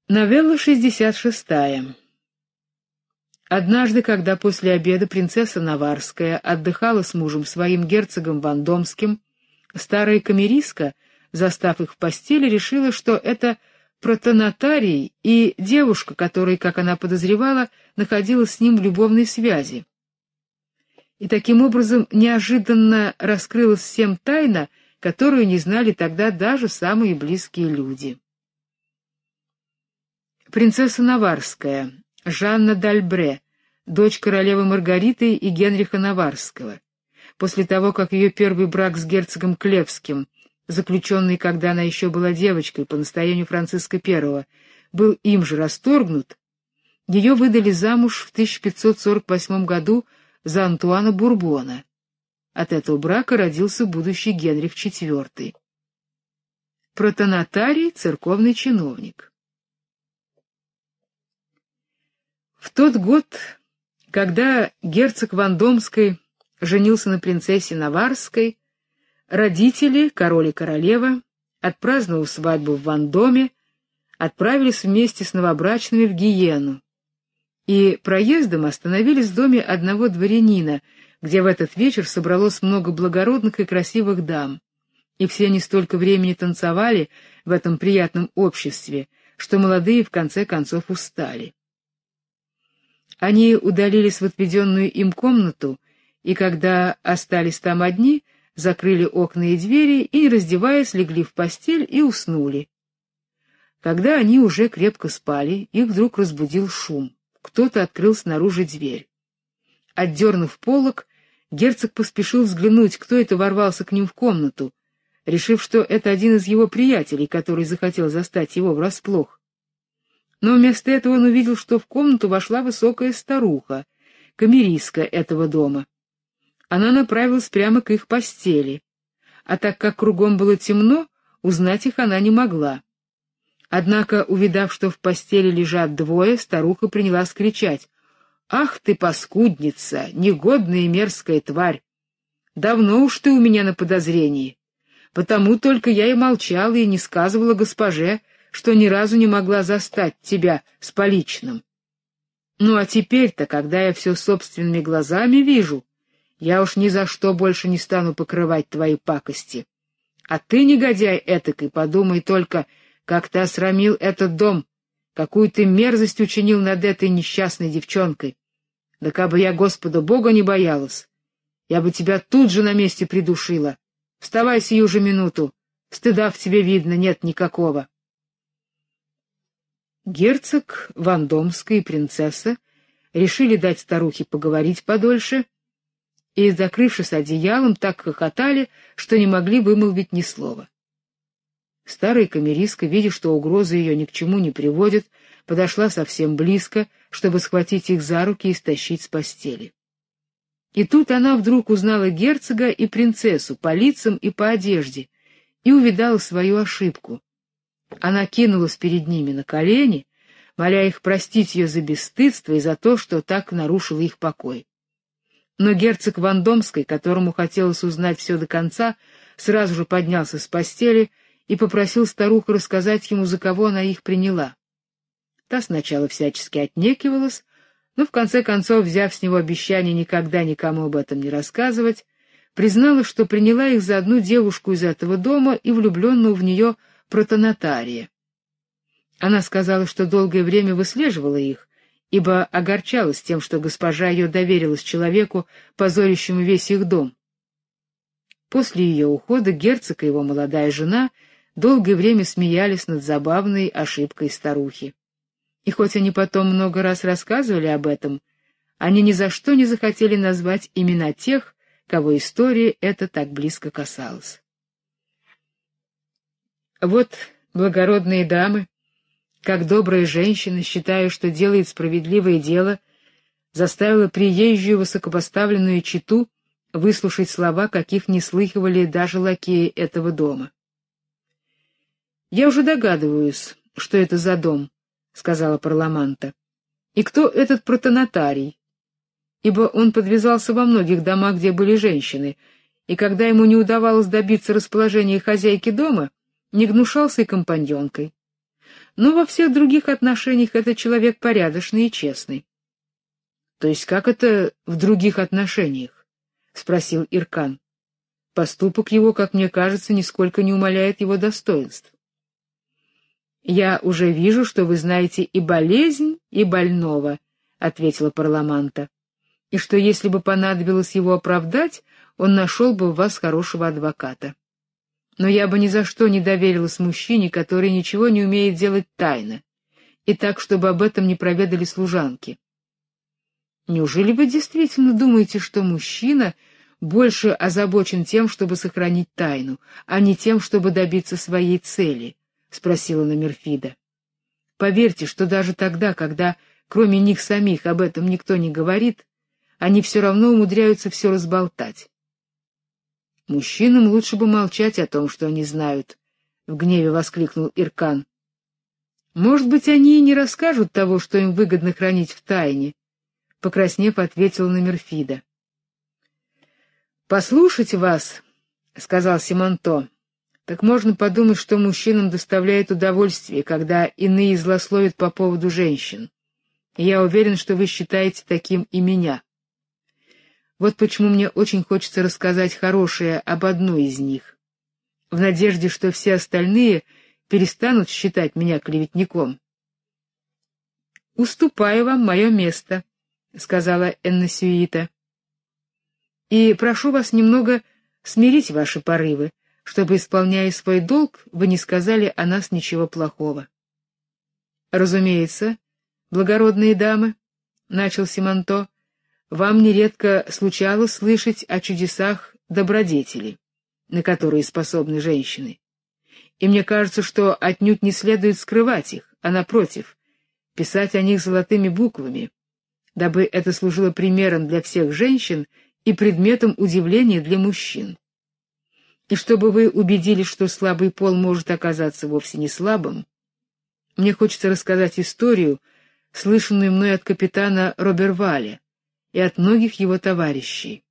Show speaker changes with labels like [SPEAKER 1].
[SPEAKER 1] Новелла 66. Однажды, когда после обеда принцесса Наварская отдыхала с мужем своим герцогом Вандомским, старая камеристка, застав их в постели, решила, что это протонотарий и девушка, которая, как она подозревала, находилась с ним в любовной связи. И таким образом неожиданно раскрылась всем тайна, которую не знали тогда даже самые близкие люди. Принцесса Наварская, Жанна д'Альбре, дочь королевы Маргариты и Генриха Наварского. После того, как ее первый брак с герцогом Клевским, заключенный, когда она еще была девочкой по настоянию Франциска I, был им же расторгнут, ее выдали замуж в 1548 году за Антуана Бурбона. От этого брака родился будущий Генрих IV. Протонотарий — церковный чиновник. В тот год, когда герцог Вандомский женился на принцессе Наварской, родители, король и королева, отпраздновав свадьбу в Вандоме, отправились вместе с новобрачными в Гиену и проездом остановились в доме одного дворянина, где в этот вечер собралось много благородных и красивых дам, и все они столько времени танцевали в этом приятном обществе, что молодые в конце концов устали. Они удалились в отведенную им комнату, и когда остались там одни, закрыли окна и двери и, не раздеваясь, легли в постель и уснули. Когда они уже крепко спали, их вдруг разбудил шум. Кто-то открыл снаружи дверь. Отдернув полог, герцог поспешил взглянуть, кто это ворвался к ним в комнату, решив, что это один из его приятелей, который захотел застать его врасплох. Но вместо этого он увидел, что в комнату вошла высокая старуха, камеристка этого дома. Она направилась прямо к их постели, а так как кругом было темно, узнать их она не могла. Однако, увидав, что в постели лежат двое, старуха принялась кричать: «Ах ты, паскудница, негодная и мерзкая тварь! Давно уж ты у меня на подозрении, потому только я и молчала и не сказывала госпоже, что ни разу не могла застать тебя с поличным. Ну а теперь-то, когда я все собственными глазами вижу, я уж ни за что больше не стану покрывать твои пакости. А ты, негодяй этакой, подумай только, как ты осрамил этот дом, какую ты мерзость учинил над этой несчастной девчонкой. Да кабы я Господа Бога не боялась, я бы тебя тут же на месте придушила. Вставай сию же минуту, стыда в тебе видно нет никакого». Герцог, Вандомская и принцесса решили дать старухе поговорить подольше, и, закрывшись одеялом, так хохотали, что не могли вымолвить ни слова. Старая камеристка, видя, что угроза ее ни к чему не приводит, подошла совсем близко, чтобы схватить их за руки и стащить с постели. И тут она вдруг узнала герцога и принцессу по лицам и по одежде и увидала свою ошибку. Она кинулась перед ними на колени, моля их простить ее за бесстыдство и за то, что так нарушила их покой. Но герцог Вандомский, которому хотелось узнать все до конца, сразу же поднялся с постели и попросил старуху рассказать ему, за кого она их приняла. Та сначала всячески отнекивалась, но в конце концов, взяв с него обещание никогда никому об этом не рассказывать, признала, что приняла их за одну девушку из этого дома и влюбленную в нее протонотария. Она сказала, что долгое время выслеживала их, ибо огорчалась тем, что госпожа ее доверилась человеку, позорящему весь их дом. После ее ухода герцог и его молодая жена долгое время смеялись над забавной ошибкой старухи. И хоть они потом много раз рассказывали об этом, они ни за что не захотели назвать имена тех, кого история эта так близко касалась. Вот, благородные дамы, как добрая женщина, считая, что делает справедливое дело, заставила приезжую высокопоставленную чету выслушать слова, каких не слыхивали даже лакеи этого дома. «Я уже догадываюсь, что это за дом», — сказала Парламанта, — «и кто этот протонотарий, ибо он подвязался во многих домах, где были женщины, и когда ему не удавалось добиться расположения хозяйки дома, не гнушался и компаньонкой. но во всех других отношениях это человек порядочный и честный. — То есть как это в других отношениях? — спросил Иркан. — Поступок его, как мне кажется, нисколько не умаляет его достоинств. — Я уже вижу, что вы знаете и болезнь, и больного, — ответила Парламанта, — и что если бы понадобилось его оправдать, он нашел бы в вас хорошего адвоката. Но я бы ни за что не доверилась мужчине, который ничего не умеет делать тайно, и так, чтобы об этом не проведали служанки. Неужели вы действительно думаете, что мужчина больше озабочен тем, чтобы сохранить тайну, а не тем, чтобы добиться своей цели? — спросила Номерфида. — Поверьте, что даже тогда, когда кроме них самих об этом никто не говорит, они все равно умудряются все разболтать. — Мужчинам лучше бы молчать о том, что они знают, — в гневе воскликнул Иркан. — Может быть, они и не расскажут того, что им выгодно хранить в тайне, — покраснев, ответила Номерфида. — Послушать вас, — сказал Симонто, — так можно подумать, что мужчинам доставляет удовольствие, когда иные злословят по поводу женщин. И я уверен, что вы считаете таким и меня. Вот почему мне очень хочется рассказать хорошее об одной из них, в надежде, что все остальные перестанут считать меня клеветником. — Уступаю вам мое место, — сказала Энносюита, — и прошу вас немного смирить ваши порывы, чтобы, исполняя свой долг, вы не сказали о нас ничего плохого. — Разумеется, благородные дамы, — начал Симонто, — вам нередко случалось слышать о чудесах добродетели, на которые способны женщины. И мне кажется, что отнюдь не следует скрывать их, а, напротив, писать о них золотыми буквами, дабы это служило примером для всех женщин и предметом удивления для мужчин. И чтобы вы убедились, что слабый пол может оказаться вовсе не слабым, мне хочется рассказать историю, слышанную мной от капитана Роберваля и от многих его товарищей.